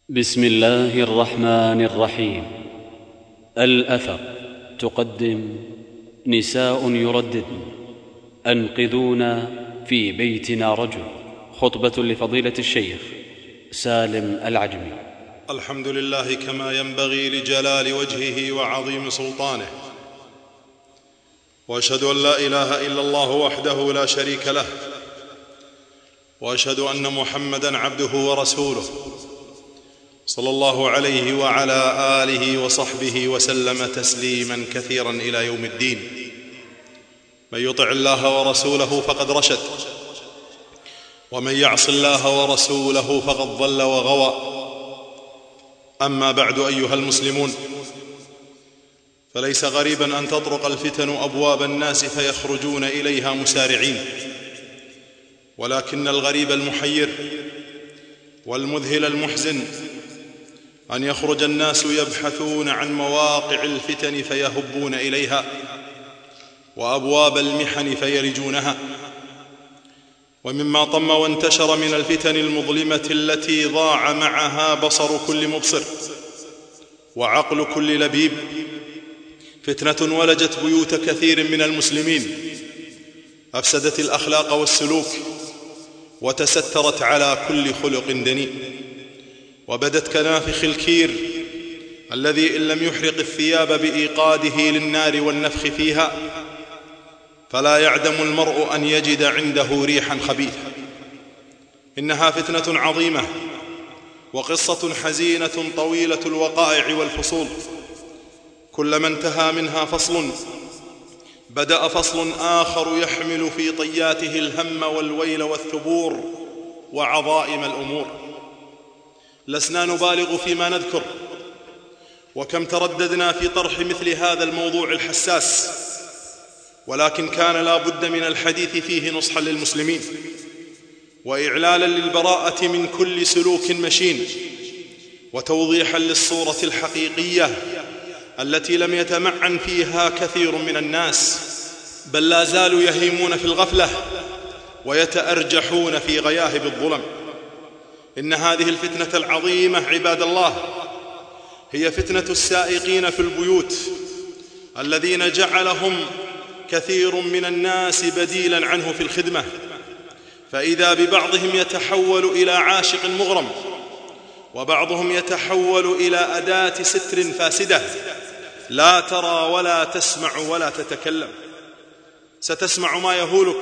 بسم الله الرحمن الرحيم. الأثر تقدم: نساء يرددن: أنقذونا في بيتنا رجل. خطبة لفضيلة الشيخ سالم العجمي. الحمد لله كما ينبغي لجلال وجهه وعظيم سلطانه، وأشهد أن لا إله إلا الله وحده لا شريك له، وأشهد أن محمدًا عبده ورسوله، صلى الله عليه وعلى آله وصحبه وسلم تسليماً كثيراً إلى يوم الدين. من يطع الله ورسوله فقد رشد، ومن يعص الله ورسوله فقد ضل وغوى. أما بعد، أيها المسلمون، فليس غريباً أن تطرق الفتن أبواب الناس فيخرجون إليها مسارعين، ولكن الغريب المحير والمذهل المحزن أن يخرج الناس يبحثون عن مواقع الفتن فيهبون إليها، وأبواب المحن فيلجونها. ومما طم وانتشر من الفتن المظلمة التي ضاع معها بصر كل مبصر وعقل كل لبيب فتنة ولجت بيوت كثير من المسلمين، أفسدت الأخلاق والسلوك، وتسترت على كل خلق دنيء، وبدت كنافخ الكير الذي إن لم يحرق الثياب بإيقاده للنار والنفخ فيها فلا يعدم المرء أن يجد عنده ريحا خبيثة. إنها فتنة عظيمة وقصة حزينة طويلة الوقائع والفصول، كلما انتهى منها فصل بدأ فصل آخر يحمل في طياته الهم والويل والثبور وعظائم الأمور. لسنا نبالغ فيما نذكر، وكم ترددنا في طرح مثل هذا الموضوع الحساس، ولكن كان لا بد من الحديث فيه نصحا للمسلمين، وإعلالا للبراءة من كل سلوك مشين، وتوضيحا للصورة الحقيقية التي لم يتمعن فيها كثير من الناس، بل لا زالوا يهيمون في الغفلة ويتأرجحون في غياهب الظلم. إن هذه الفتنة العظيمة عباد الله هي فتنة السائقين في البيوت، الذين جعلهم كثير من الناس بديلا عنه في الخدمة، فإذا ببعضهم يتحول إلى عاشق مغرم، وبعضهم يتحول إلى أداة ستر فاسدة لا ترى ولا تسمع ولا تتكلم. ستسمع ما يهولك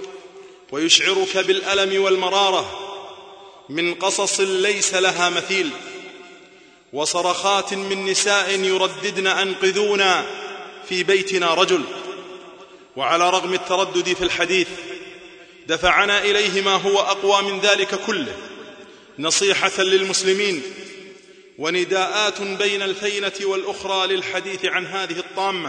ويشعرك بالألم والمرارة من قصص ليس لها مثيل، وصرخات من نساء يرددن: أنقذونا في بيتنا رجل. وعلى رغم التردد في الحديث دفعنا إليه ما هو أقوى من ذلك كله، نصيحة للمسلمين ونداءات بين الفينة والأخرى للحديث عن هذه الطامة،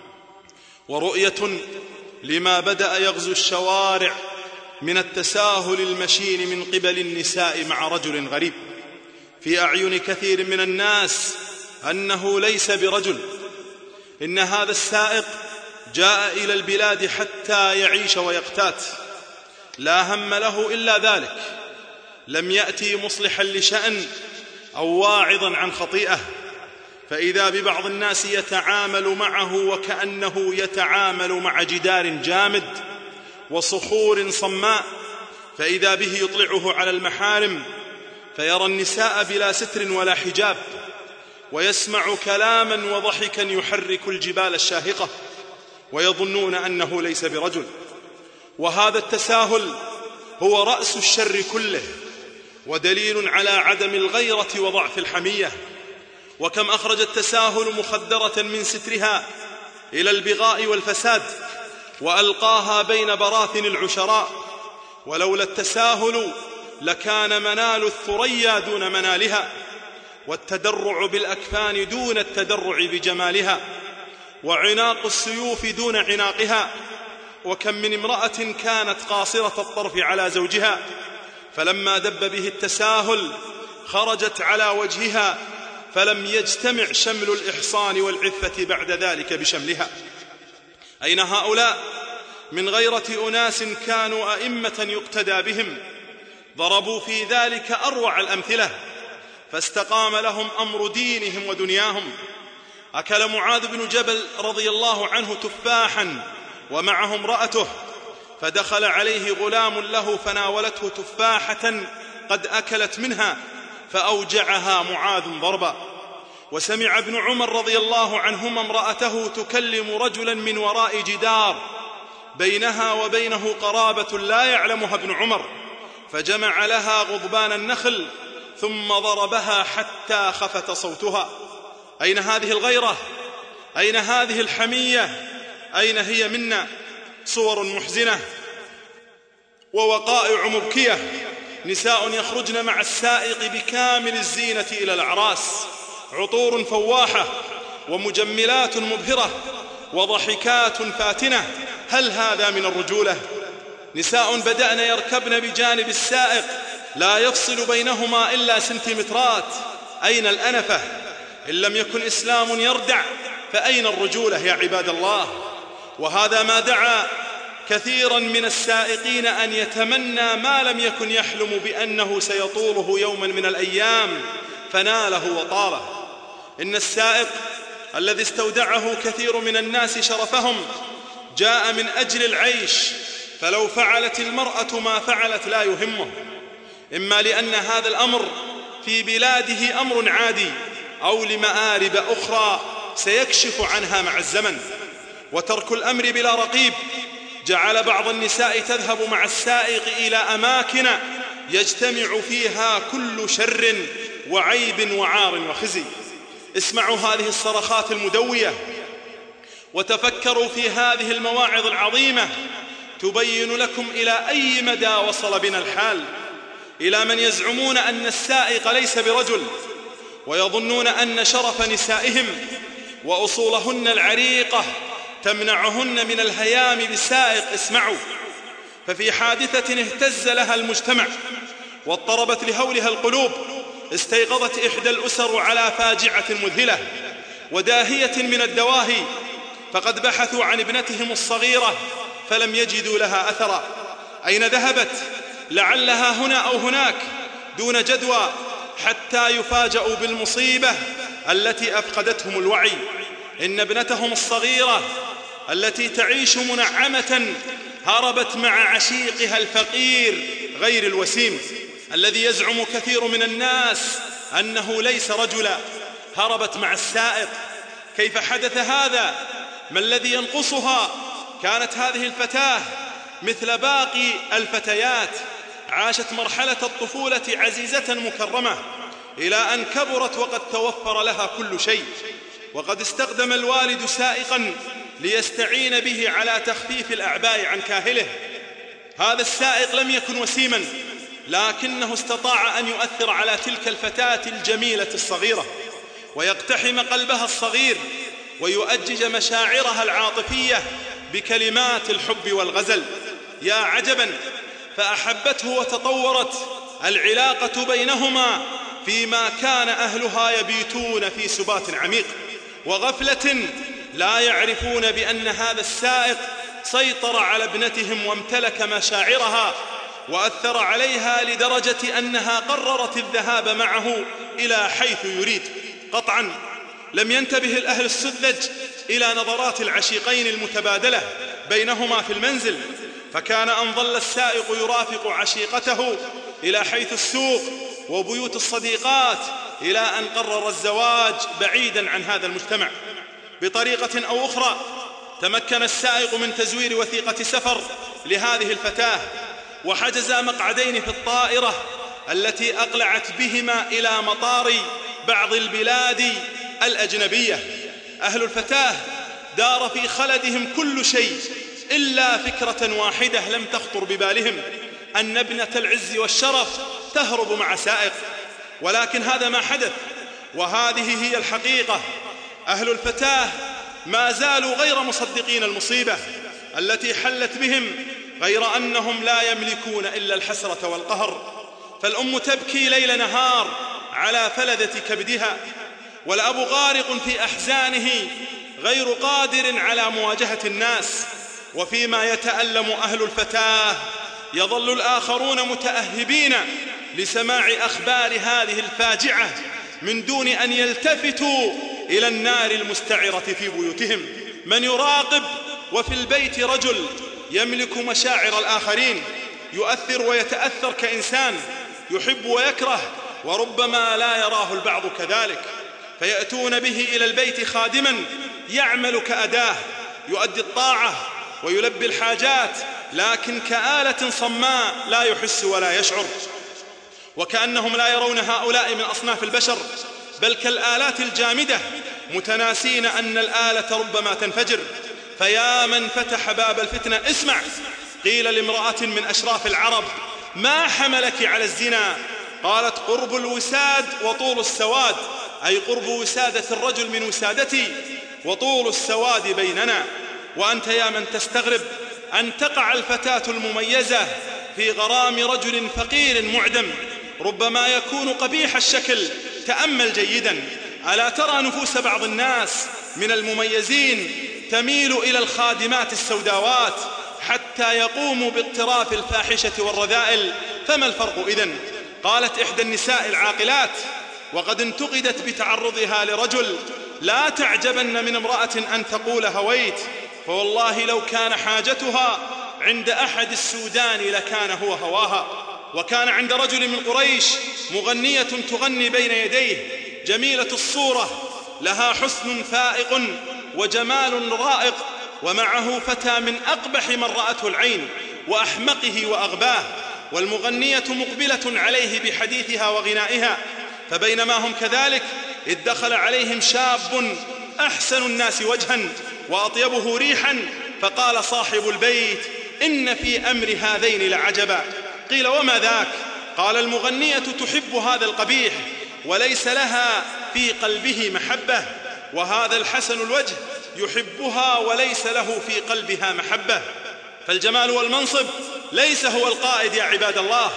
ورؤية لما بدأ يغزو الشوارع من التساهل المشين من قبل النساء مع رجل غريب في أعين كثير من الناس أنه ليس برجل. إن هذا السائق جاء إلى البلاد حتى يعيش ويقتات، لا هم له إلا ذلك، لم يأتي مصلحا لشأن أو واعظا عن خطيئة. فإذا ببعض الناس يتعامل معه وكأنه يتعامل مع جدار جامد وصخور صماء، فإذا به يطلعه على المحارم فيرى النساء بلا ستر ولا حجاب، ويسمع كلاما وضحكا يحرك الجبال الشاهقة، ويظنون أنه ليس برجل. وهذا التساهل هو رأس الشر كله، ودليل على عدم الغيرة وضعف الحمية. وكم أخرج التساهل مخدرة من سترها إلى البغاء والفساد، وألقاها بين براثن العشراء. ولولا التساهل لكان منال الثريا دون منالها، والتدرع بالأكفان دون التدرع بجمالها، وعناق السيوف دون عناقها. وكم من امرأة كانت قاصرة الطرف على زوجها، فلما دب به التساهل خرجت على وجهها، فلم يجتمع شمل الإحصان والعفة بعد ذلك بشملها. أين هؤلاء من غيرة أناس كانوا أئمة يقتدى بهم؟ ضربوا في ذلك أروع الأمثلة، فاستقام لهم أمر دينهم ودنياهم. أكل معاذ بن جبل رضي الله عنه تفاحا ومعه امرأته، فدخل عليه غلام له فناولته تفاحة قد أكلت منها فأوجعها معاذ ضربا. وسمع ابن عمر رضي الله عنهما امرأته تكلم رجلا من وراء جدار بينها وبينه قرابة لا يعلمها ابن عمر، فجمع لها غضبان النخل ثم ضربها حتى خفت صوتها. أين هذه الغيرة؟ أين هذه الحمية؟ أين هي منا؟ صور محزنة ووقائع مبكية، نساء يخرجن مع السائق بكامل الزينة إلى الأعراس، عطور فواحة ومجملات مبهرة وضحكات فاتنة. هل هذا من الرجولة؟ نساء بدأن يركبن بجانب السائق لا يفصل بينهما إلا سنتيمترات. أين الأنفة؟ إن لم يكن إسلام يردع فأين الرجولة يا عباد الله؟ وهذا ما دعا كثيرا من السائقين أن يتمنى ما لم يكن يحلم بأنه سيطوله يوما من الأيام فناله وطاله. إن السائق الذي استودعه كثير من الناس شرفهم جاء من أجل العيش، فلو فعلت المرأة ما فعلت لا يهمه، إما لأن هذا الأمر في بلاده أمر عادي، أو لمآرب أخرى سيكشف عنها مع الزمن. وترك الأمر بلا رقيب جعل بعض النساء تذهب مع السائق إلى أماكن يجتمع فيها كل شر وعيب وعار وخزي. اسمعوا هذه الصرخات المدوية وتفكروا في هذه المواعظ العظيمة تبين لكم إلى أي مدى وصل بنا الحال، إلى من يزعمون أن السائق ليس برجل، ويظنون أن شرف نسائهم وأصولهن العريقة تمنعهن من الهيام بالسائق. اسمعوا، ففي حادثة اهتز لها المجتمع واضطربت لهولها القلوب، استيقظت إحدى الأسر على فاجعة مذهلة وداهية من الدواهي، فقد بحثوا عن ابنتهم الصغيرة فلم يجدوا لها أثرا. أين ذهبت؟ لعلها هنا أو هناك دون جدوى، حتى يفاجأوا بالمصيبة التي أفقدتهم الوعي. إن ابنتهم الصغيرة التي تعيش منعمة هربت مع عشيقها الفقير غير الوسيم الذي يزعم كثير من الناس أنه ليس رجلا، هربت مع السائق. كيف حدث هذا؟ ما الذي ينقصها؟ كانت هذه الفتاة مثل باقي الفتيات، عاشت مرحلة الطفولة عزيزة مكرمة إلى أن كبرت وقد توفر لها كل شيء، وقد استخدم الوالد سائقا ليستعين به على تخفيف الأعباء عن كاهله. هذا السائق لم يكن وسيما، لكنه استطاع أن يؤثر على تلك الفتاة الجميلة الصغيرة ويقتحم قلبها الصغير ويؤجج مشاعرها العاطفية بكلمات الحب والغزل. يا عجبا، فأحبته وتطورت العلاقة بينهما فيما كان أهلها يبيتون في سبات عميق وغفلة، لا يعرفون بأن هذا السائق سيطر على ابنتهم وامتلك مشاعرها وأثر عليها لدرجة أنها قررت الذهاب معه إلى حيث يريد. قطعا لم ينتبه الأهل السذج إلى نظرات العشيقين المتبادلة بينهما في المنزل، فكان أن ظل السائق يرافق عشيقته إلى حيث السوق وبيوت الصديقات إلى أن قرر الزواج بعيدا عن هذا المجتمع. بطريقة أو أخرى تمكن السائق من تزوير وثيقة سفر لهذه الفتاة، وحجز مقعدين في الطائرة التي أقلعت بهما إلى مطار بعض البلاد الأجنبية. أهل الفتاة دار في خلدهم كل شيء إلا فكرة واحدة لم تخطر ببالهم، أن ابنة العز والشرف تهرب مع سائق. ولكن هذا ما حدث، وهذه هي الحقيقة. أهل الفتاة ما زالوا غير مصدقين المصيبة التي حلت بهم، غير أنهم لا يملكون إلا الحسرة والقهر. فالأم تبكي ليل نهار على فلذة كبدها، والأب غارق في أحزانه غير قادر على مواجهة الناس. وفيما يتألم أهل الفتاة يظل الآخرون متأهبين لسماع أخبار هذه الفاجعة من دون أن يلتفتوا إلى النار المستعرة في بيوتهم. من يراقب وفي البيت رجل يملك مشاعر الآخرين، يؤثر ويتأثر كإنسان، يحب ويكره، وربما لا يراه البعض كذلك، فيأتون به إلى البيت خادما يعمل كأداة، يؤدي الطاعة ويلبي الحاجات، لكن كآلة صماء لا يحس ولا يشعر، وكأنهم لا يرون هؤلاء من أصناف البشر، بل كالآلات الجامدة، متناسين أن الآلة ربما تنفجر. فيا من فتح باب الفتنة اسمع، قيل لامرأة من أشراف العرب: ما حملك على الزنا؟ قالت: قرب الوساد وطول السواد، أي قرب وسادة الرجل من وسادتي وطول السواد بيننا. وأنت يا من تستغرب أن تقع الفتاة المميزة في غرام رجل فقير معدم، ربما يكون قبيح الشكل، تأمل جيدا، ألا ترى نفوس بعض الناس من المميزين تميل إلى الخادمات السوداوات حتى يقوموا باقتراف الفاحشة والرذائل؟ فما الفرق إذن؟ قالت إحدى النساء العاقلات وقد انتقدت بتعرضها لرجل: لا تعجبن من امرأة أن تقول هويت، فوالله لو كان حاجتها عند أحد السودان لكان هو هواها. وكان عند رجل من قريش مغنية تغني بين يديه، جميلة الصورة، لها حسن فائق وجمال رائق، ومعه فتى من أقبح من رأته العين وأحمقه وأغباه، والمغنية مقبلة عليه بحديثها وغنائها. فبينما هم كذلك إذ دخل عليهم شاب أحسن الناس وجها وأطيبه ريحا، فقال صاحب البيت: إن في أمر هذين لعجبا. قيل: وما ذاك؟ قال: المغنية تحب هذا القبيح وليس لها في قلبه محبة، وهذا الحسن الوجه يحبها وليس له في قلبها محبة. فالجمال والمنصب ليس هو القائد يا عباد الله،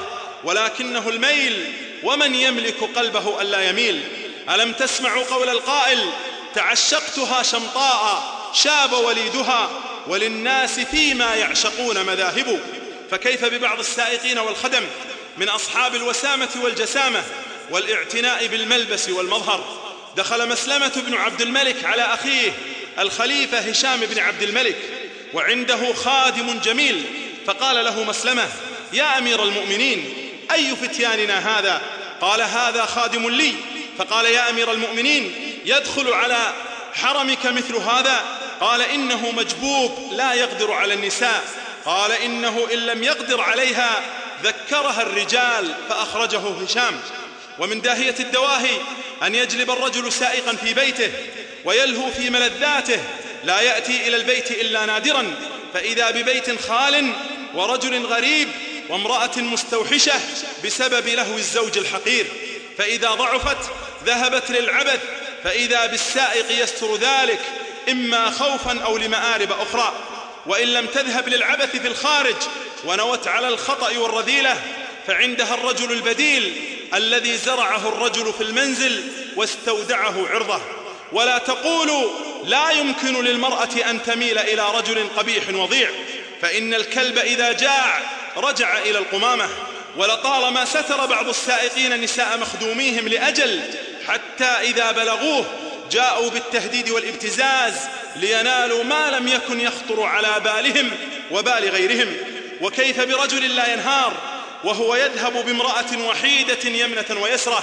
ولكنه الميل، ومن يملك قلبه ألا يميل. ألم تسمعوا قول القائل: تعشقتها شمطاء شاب وليدها، وللناس فيما يعشقون مذاهب. فكيف ببعض السائقين والخدم من أصحاب الوسامة والجسامة والاعتناء بالملبس والمظهر؟ دخل مسلمة بن عبد الملك على أخيه الخليفة هشام بن عبد الملك وعنده خادم جميل، فقال له مسلمة: يا أمير المؤمنين، أي فتياننا هذا؟ قال: هذا خادم لي. فقال: يا أمير المؤمنين، يدخل على حرمك مثل هذا؟ قال: إنه مجبوب لا يقدر على النساء. قال: إنه إن لم يقدر عليها ذكرها الرجال، فأخرجه هشام. ومن داهية الدواهي أن يجلب الرجل سائقا في بيته ويلهو في ملذاته، لا يأتي إلى البيت إلا نادرا، فإذا ببيت خال ورجل غريب وامرأة مستوحشة بسبب لهو الزوج الحقير، فإذا ضعفت ذهبت للعبث، فإذا بالسائق يستر ذلك إما خوفا أو لمآرب أخرى. وإن لم تذهب للعبث في الخارج ونوت على الخطأ والرذيلة، فعندها الرجل البديل الذي زرعه الرجل في المنزل واستودعه عرضه. ولا تقولوا لا يمكن للمرأة أن تميل إلى رجل قبيح وضيع، فإن الكلب إذا جاع رجع إلى القمامة. ولطالما ستر بعض السائقين نساء مخدوميهم لأجل، حتى إذا بلغوه جاءوا بالتهديد والابتزاز لينالوا ما لم يكن يخطر على بالهم وبال غيرهم. وكيف برجل لا ينهار وهو يذهب بامرأة وحيدة يمنة ويسرة،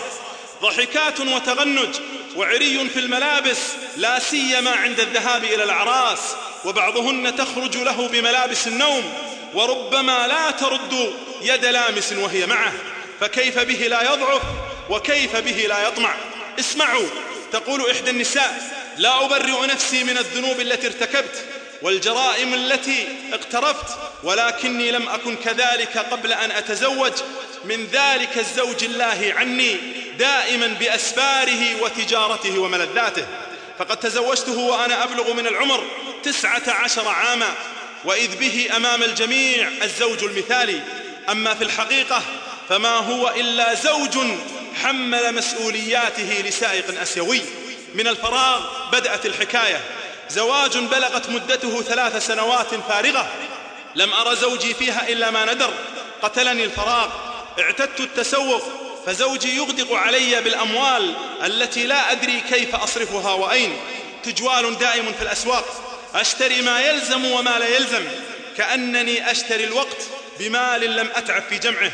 ضحكات وتغنج وعري في الملابس، لا سيما عند الذهاب إلى الأعراس، وبعضهن تخرج له بملابس النوم، وربما لا ترد يد لامس وهي معه. فكيف به لا يضعف وكيف به لا يطمع؟ اسمعوا، تقول إحدى النساء: لا أبرئ نفسي من الذنوب التي ارتكبت والجرائم التي اقترفت، ولكني لم أكن كذلك قبل أن أتزوج، من ذلك الزوج الله عني دائما بأسفاره وتجارته وملذاته، فقد تزوجته وأنا أبلغ من العمر 19 عاما، وإذ به أمام الجميع الزوج المثالي. أما في الحقيقة فما هو إلا زوج حمل مسؤولياته لسائق أسيوي. من الفراغ بدأت الحكاية. زواج بلغت مدته 3 سنوات فارغة، لم أرى زوجي فيها إلا ما ندر، قتلني الفراغ. اعتدت التسوق، فزوجي يغدق علي بالأموال التي لا أدري كيف أصرفها وأين. تجوال دائم في الأسواق، أشتري ما يلزم وما لا يلزم، كأنني أشتري الوقت بمال لم أتعب في جمعه،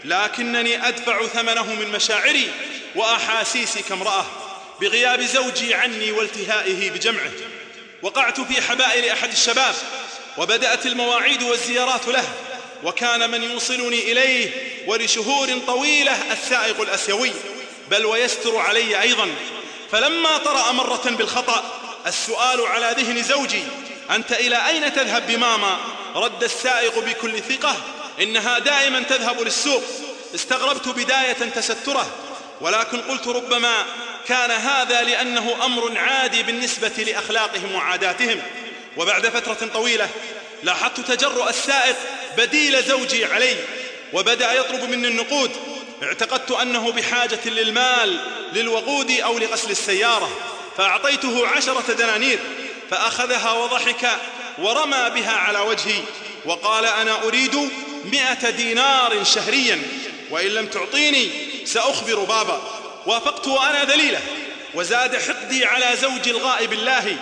لكنني أدفع ثمنه من مشاعري وأحاسيسي كامرأة بغياب زوجي عني والتهائه بجمعه. وقعت في حبائل أحد الشباب، وبدأت المواعيد والزيارات له، وكان من يوصلني إليه ولشهور طويلة السائق الأسيوي، بل ويستر علي أيضا. فلما طرأ مرة بالخطأ السؤال على ذهن زوجي: أنت إلى أين تذهب بماما؟ رد السائق بكل ثقة: إنها دائما تذهب للسوق. استغربت بداية تستره، ولكن قلت ربما كان هذا لأنه أمر عادي بالنسبة لأخلاقهم وعاداتهم. وبعد فترة طويلة لاحظت تجرؤ السائق بديل زوجي علي، وبدأ يطلب مني النقود. اعتقدت أنه بحاجة للمال للوقود أو لغسل السيارة، فأعطيته 10 دنانير، فأخذها وضحك ورمى بها على وجهي وقال: أنا أريد 100 دينار شهريا، وإن لم تعطيني سأخبر بابا. وافقت وأنا ذليلة، وزاد حقدي على زوجي الغائب الله،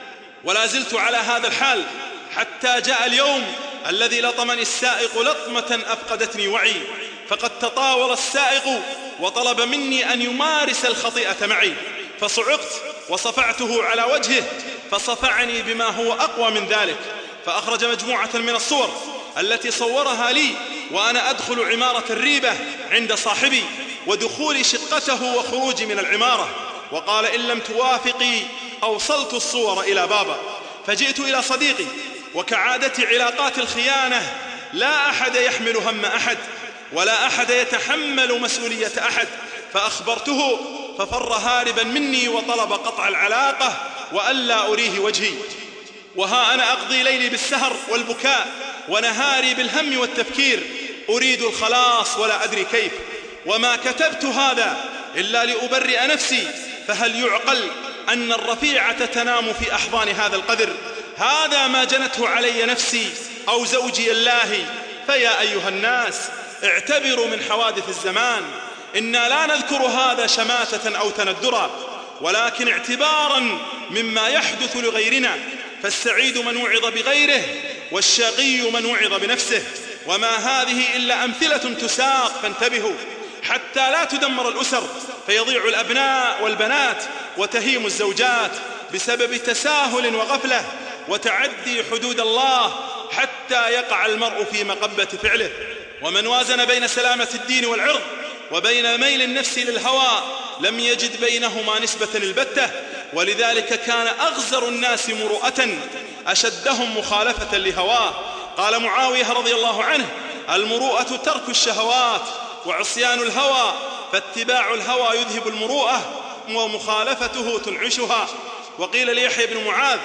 ولا زلت على هذا الحال حتى جاء اليوم الذي لطمني السائق لطمة أفقدتني وعي. فقد تطاول السائق وطلب مني أن يمارس الخطيئة معي، فصعقت وصفعته على وجهه، فصفعني بما هو أقوى من ذلك. فأخرج مجموعة من الصور التي صورها لي وأنا أدخل عمارة الريبة عند صاحبي، ودخول شقته وخروجي من العمارة، وقال: إن لم توافقي أوصلت الصور إلى بابا. فجئت إلى صديقي، وكعادة علاقات الخيانة لا أحد يحمل هم أحد، ولا أحد يتحمل مسؤولية أحد، فأخبرته ففر هاربا مني وطلب قطع العلاقة وألا أريه وجهي. وها أنا أقضي ليلي بالسهر والبكاء، ونهاري بالهم والتفكير، أريد الخلاص ولا أدري كيف. وما كتبت هذا إلا لأبرئ نفسي، فهل يعقل أن الرفيعة تنام في أحضان هذا القدر؟ هذا ما جنته علي نفسي أو زوجي الله. فيا أيها الناس، اعتبروا من حوادث الزمان، إنا لا نذكر هذا شماتة أو تندرا، ولكن اعتبارا مما يحدث لغيرنا. فالسعيد من وعظ بغيره، والشقي من وعظ بنفسه. وما هذه إلا أمثلة تساق، فانتبهوا حتى لا تدمر الأسر، فيضيع الأبناء والبنات، وتهيم الزوجات بسبب تساهل وغفلة وتعدي حدود الله، حتى يقع المرء في مقبة فعله. ومن وازن بين سلامة الدين والعرض وبين ميل النفس للهوى لم يجد بينهما نسبة البتة. ولذلك كان أغزر الناس مروءة أشدهم مخالفة لهواه. قال معاوية رضي الله عنه: المروءة ترك الشهوات وعصيان الهوى، فاتباع الهوى يذهب المروءة ومخالفته تنعشها. وقيل ليحيى بن معاذ: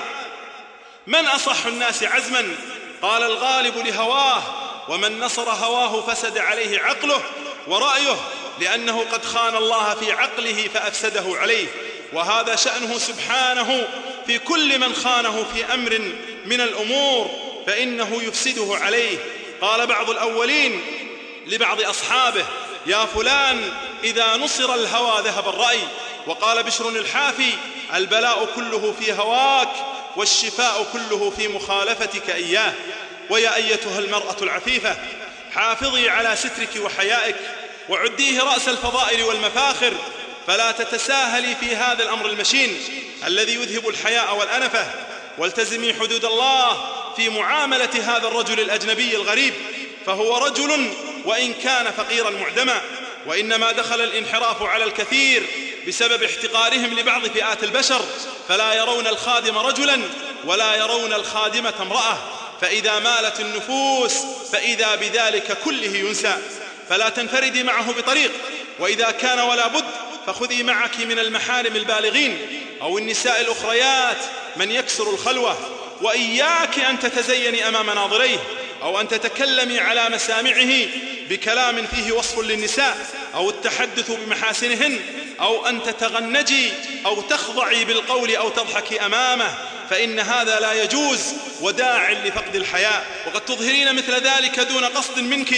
من أصح الناس عزما؟ قال: الغالب لهواه، ومن نصر هواه فسد عليه عقله ورأيه، لأنه قد خان الله في عقله فأفسده عليه. وهذا شأنه سبحانه في كل من خانه في أمر من الأمور، فإنه يفسده عليه. قال بعض الأولين لبعض أصحابه: يا فلان، إذا نصر الهوى ذهب الرأي. وقال بشر الحافي: البلاء كله في هواك، والشفاء كله في مخالفتك إياه. ويا أيتها المرأة العفيفة، حافظي على سترك وحيائك، وعديه رأس الفضائل والمفاخر، فلا تتساهلي في هذا الأمر المشين الذي يذهب الحياء والأنفة. والتزمي حدود الله في معاملة هذا الرجل الأجنبي الغريب، فهو رجل وإن كان فقيرا معدما. وإنما دخل الانحراف على الكثير بسبب احتقارهم لبعض فئات البشر، فلا يرون الخادم رجلا ولا يرون الخادمة امرأة، فإذا مالت النفوس فإذا بذلك كله ينسى. فلا تنفردي معه بطريق، وإذا كان ولا بد فخذي معك من المحارم البالغين أو النساء الأخريات من يكسر الخلوة. وإياك أن تتزيني أمام ناظريه، أو أن تتكلمي على مسامعه بكلام فيه وصف للنساء، أو التحدث بمحاسنهن، أو أن تتغنجي أو تخضعي بالقول أو تضحكي أمامه، فإن هذا لا يجوز وداع لفقد الحياء. وقد تظهرين مثل ذلك دون قصد منك،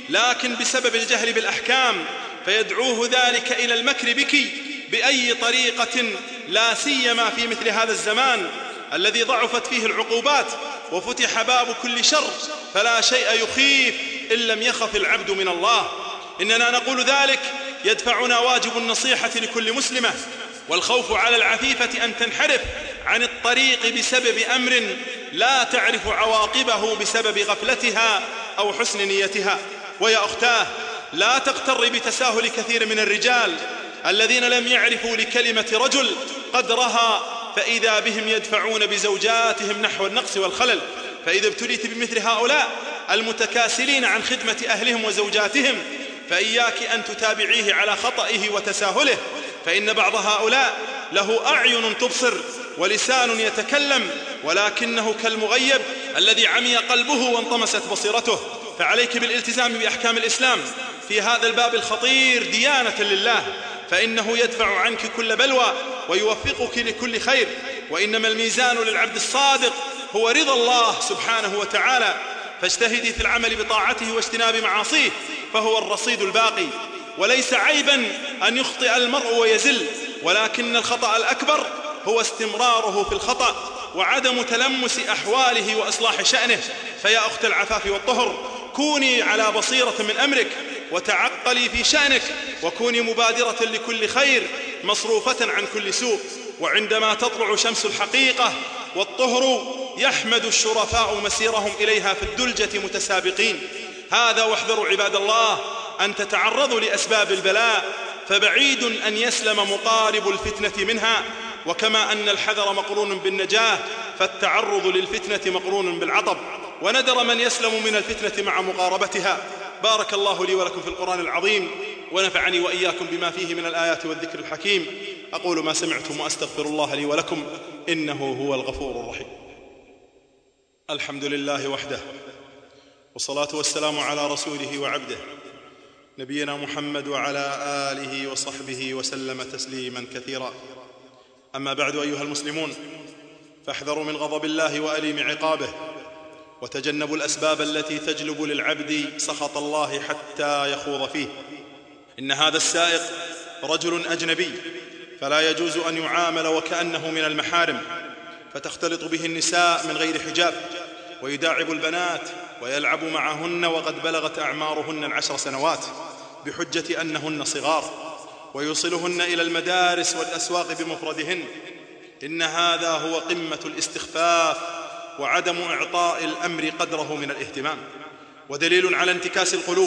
لكن بسبب الجهل بالأحكام، فيدعوه ذلك إلى المكر بك بأي طريقة، لا سيما في مثل هذا الزمان الذي ضعفت فيه العقوبات وفتح باب كل شر، فلا شيء يخيف إن لم يخف العبد من الله. إننا نقول ذلك يدفعنا واجب النصيحة لكل مسلمة، والخوف على العفيفة أن تنحرف عن الطريق بسبب أمر لا تعرف عواقبه بسبب غفلتها أو حسن نيتها. ويا أختاه، لا تغتر بتساهل كثير من الرجال الذين لم يعرفوا لكلمة رجل قدرها، فإذا بهم يدفعون بزوجاتهم نحو النقص والخلل. فإذا ابتليت بمثل هؤلاء المتكاسلين عن خدمة أهلهم وزوجاتهم، فإياك أن تتابعيه على خطئه وتساهله، فإن بعض هؤلاء له أعين تبصر ولسان يتكلم، ولكنه كالمغيب الذي عمي قلبه وانطمست بصيرته. فعليك بالالتزام بأحكام الإسلام في هذا الباب الخطير ديانة لله، فإنه يدفع عنك كل بلوى ويوفقك لكل خير. وإنما الميزان للعبد الصادق هو رضا الله سبحانه وتعالى، فاجتهدي في العمل بطاعته واجتناب معاصيه، فهو الرصيد الباقي. وليس عيبا أن يخطئ المرء ويزل، ولكن الخطأ الأكبر هو استمراره في الخطأ وعدم تلمس أحواله وإصلاح شأنه. فيا أخت العفاف والطهر، كوني على بصيرة من أمرك وتعقلي في شأنك، وكوني مبادرة لكل خير مصروفة عن كل سوء. وعندما تطلع شمس الحقيقة والطهر يحمد الشرفاء مسيرهم إليها في الدلجة متسابقين. هذا واحذروا عباد الله أن تتعرضوا لأسباب البلاء، فبعيد أن يسلم مقارب الفتنة منها. وكما أن الحذر مقرون بالنجاة، فالتعرض للفتنة مقرون بالعطب، وندر من يسلم من الفتنة مع مقاربتها. بارك الله لي ولكم في القرآن العظيم، ونفعني وإياكم بما فيه من الآيات والذكر الحكيم. أقول ما سمعتم وأستغفر الله لي ولكم، إنه هو الغفور الرحيم. الحمد لله وحده، والصلاة والسلام على رسوله وعبده نبينا محمد وعلى آله وصحبه وسلم تسليما كثيرا. أما بعد، أيها المسلمون، فاحذروا من غضب الله وأليم عقابه، وتجنبوا الأسباب التي تجلب للعبد سخط الله حتى يخوض فيه. إن هذا السائق رجل أجنبي، فلا يجوز أن يعامل وكأنه من المحارم، فتختلط به النساء من غير حجاب، ويداعب البنات ويلعب معهن وقد بلغت أعمارهن 10 سنوات بحجة أنهن صغار، ويوصلهن إلى المدارس والأسواق بمفردهن. إن هذا هو قمة الاستخفاف وعدم إعطاء الأمر قدره من الاهتمام، ودليل على انتكاس القلوب،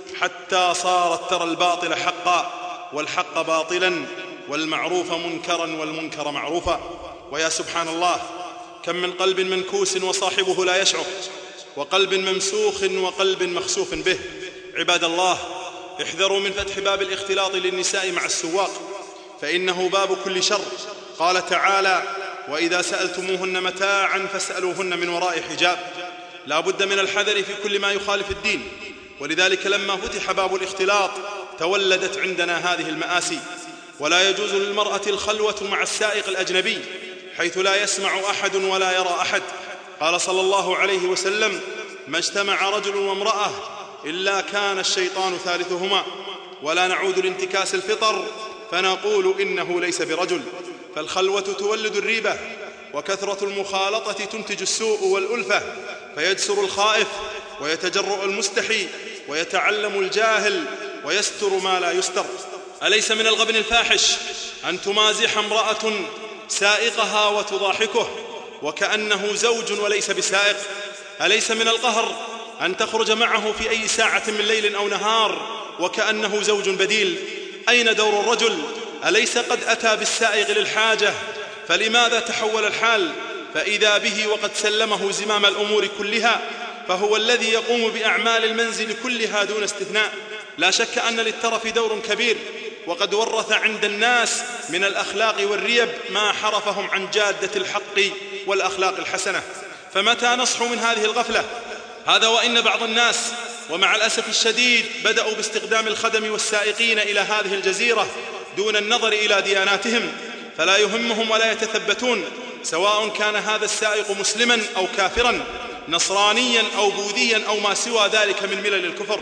حتى صارت ترى الباطل حقا والحق باطلا والمعروف منكرا والمنكر معروفا. ويا سبحان الله، كم من قلب منكوس وصاحبه لا يشعر، وقلب ممسوخ وقلب مخسوف به. عباد الله، احذروا من فتح باب الاختلاط للنساء مع السواق، فإنه باب كل شر. قال تعالى: وإذا سألتموهن متاعا فاسألوهن من وراء حجاب. لا بد من الحذر في كل ما يخالف الدين، ولذلك لما فتح باب الاختلاط تولدت عندنا هذه المآسي. ولا يجوز للمرأة الخلوة مع السائق الأجنبي، حيث لا يسمع أحد ولا يرى أحد. قال صلى الله عليه وسلم: ما اجتمع رجل وامرأة إلا كان الشيطان ثالثهما. ولا نعود لانتكاس الفطر فنقول إنه ليس برجل، فالخلوة تولد الريبة، وكثرة المخالطة تنتج السوء والألفة، فيجسر الخائف ويتجرؤ المستحي ويتعلم الجاهل ويستر ما لا يستر. أليس من الغبن الفاحش أن تمازح امرأة سائقها وتضاحكه وكأنه زوج وليس بسائق؟ أليس من القهر أن تخرج معه في أي ساعة من ليل أو نهار وكأنه زوج بديل؟ أين دور الرجل؟ أليس قد أتى بالسائق للحاجة؟ فلماذا تحول الحال؟ فإذا به وقد سلمه زمام الأمور كلها، فهو الذي يقوم بأعمال المنزل كلها دون استثناء. لا شك أن للترف دور كبير، وقد ورث عند الناس من الأخلاق والريب ما حرفهم عن جادة الحق والأخلاق الحسنة. فمتى نصح من هذه الغفلة؟ هذا وإن بعض الناس ومع الأسف الشديد بدأوا باستخدام الخدم والسائقين إلى هذه الجزيرة دون النظر إلى دياناتهم، فلا يهمهم ولا يتثبتون سواء كان هذا السائق مسلما أو كافرا، نصرانيا أو بوذيا أو ما سوى ذلك من ملل الكفر.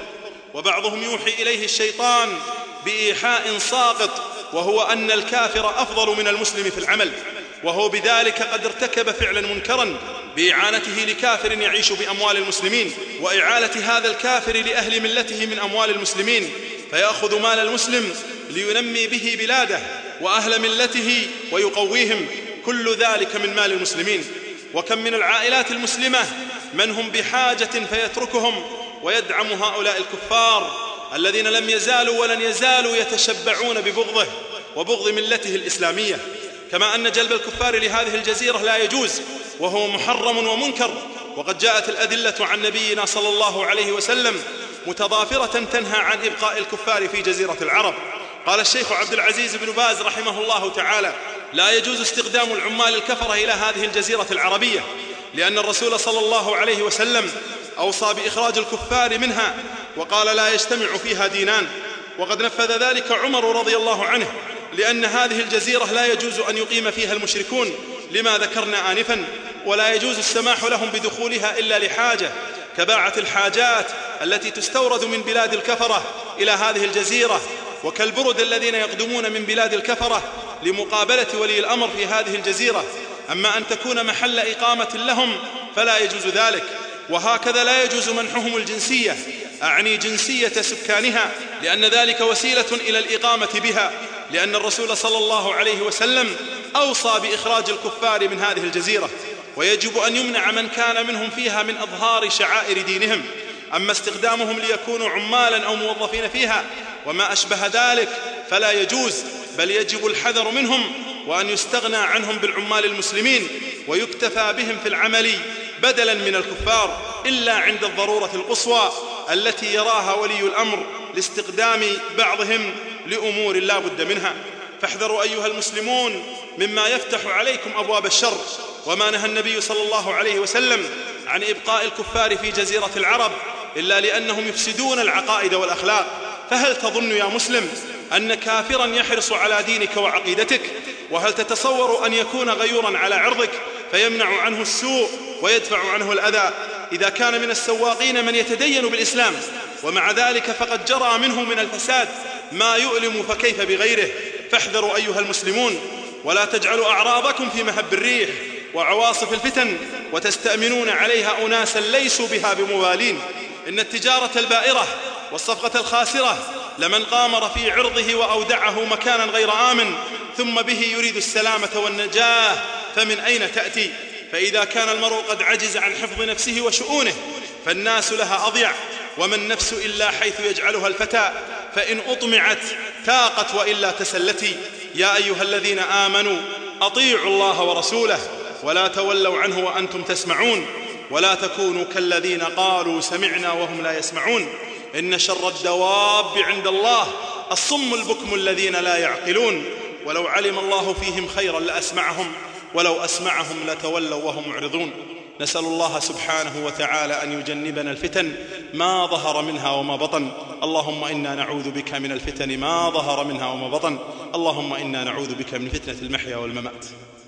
وبعضهم يوحي إليه الشيطان بإيحاء ساقط، وهو أن الكافر أفضل من المسلم في العمل، وهو بذلك قد ارتكب فعلا منكرا بإعانته لكافر يعيش بأموال المسلمين، وإعالة هذا الكافر لأهل ملته من أموال المسلمين، فيأخذ مال المسلم لينمي به بلاده وأهل ملته ويقويهم، كل ذلك من مال المسلمين. وكم من العائلات المسلمة من هم بحاجة فيتركهم ويدعم هؤلاء الكفار الذين لم يزالوا ولن يزالوا يتشبعون ببغضه وبغض ملته الإسلامية. كما أن جلب الكفار لهذه الجزيرة لا يجوز، وهو محرم ومنكر، وقد جاءت الأدلة عن نبينا صلى الله عليه وسلم متضافرة تنهى عن إبقاء الكفار في جزيرة العرب. قال الشيخ عبد العزيز بن باز رحمه الله تعالى: لا يجوز استخدام العمال الكفرة إلى هذه الجزيرة العربية، لأن الرسول صلى الله عليه وسلم أوصى بإخراج الكفار منها وقال: لا يجتمع فيها دينان. وقد نفذ ذلك عمر رضي الله عنه، لأن هذه الجزيرة لا يجوز أن يقيم فيها المشركون لما ذكرنا آنفا، ولا يجوز السماح لهم بدخولها إلا لحاجة كباعة الحاجات التي تستورد من بلاد الكفرة إلى هذه الجزيرة، وكالبرد الذين يقدمون من بلاد الكفرة لمقابلة ولي الأمر في هذه الجزيرة. أما أن تكون محل إقامة لهم فلا يجوز ذلك. وهكذا لا يجوز منحهم الجنسية، أعني جنسية سكانها، لأن ذلك وسيلة إلى الإقامة بها، لأن الرسول صلى الله عليه وسلم أوصى بإخراج الكفار من هذه الجزيرة، ويجب أن يمنع من كان منهم فيها من أظهار شعائر دينهم. أما استخدامهم ليكونوا عمالا أو موظفين فيها وما أشبه ذلك فلا يجوز، بل يجب الحذر منهم، وأن يستغنى عنهم بالعمال المسلمين ويكتفى بهم في العمل بدلا من الكفار، إلا عند الضرورة القصوى التي يراها ولي الأمر لاستقدام بعضهم لأمور لا بد منها. فاحذروا أيها المسلمون مما يفتح عليكم أبواب الشر. وما نهى النبي صلى الله عليه وسلم عن إبقاء الكفار في جزيرة العرب إلا لأنهم يفسدون العقائد والأخلاق. فهل تظن يا مسلم أن كافرا يحرص على دينك وعقيدتك؟ وهل تتصور أن يكون غيورا على عرضك فيمنع عنه السوء ويدفع عنه الأذى؟ إذا كان من السواقين من يتدين بالإسلام ومع ذلك فقد جرى منه من الفساد ما يؤلم، فكيف بغيره؟ فاحذروا أيها المسلمون، ولا تجعلوا أعراضكم في مهب الريح وعواصف الفتن وتستأمنون عليها أناسا ليسوا بها بموالين. إن التجارة البائرة والصفقة الخاسرة لمن قامر في عرضه وأودعه مكانا غير آمن ثم به يريد السلامة والنجاة، فمن أين تأتي؟ فإذا كان المرء قد عجز عن حفظ نفسه وشؤونه فالناس لها أضيع، وما النفس إلا حيث يجعلها الفتى، فإن أطمعت تاقت وإلا تسلتي. يا أيها الذين آمنوا أطيعوا الله ورسوله ولا تولوا عنه وأنتم تسمعون، ولا تكونوا كالذين قالوا سمعنا وهم لا يسمعون. إن شر الدواب عند الله الصم البكم الذين لا يعقلون، ولو علم الله فيهم خيرا لأسمعهم ولو أسمعهم لتولوا وهم معرضون. نسأل الله سبحانه وتعالى أن يجنبنا الفتن ما ظهر منها وما بطن. اللهم إنا نعوذ بك من الفتن ما ظهر منها وما بطن. اللهم إنا نعوذ بك من فتنة المحيا والممات.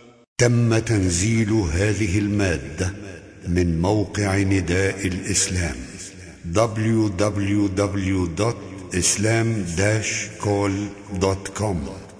تم تنزيل هذه المادة من موقع نداء الإسلام www.islam-call.com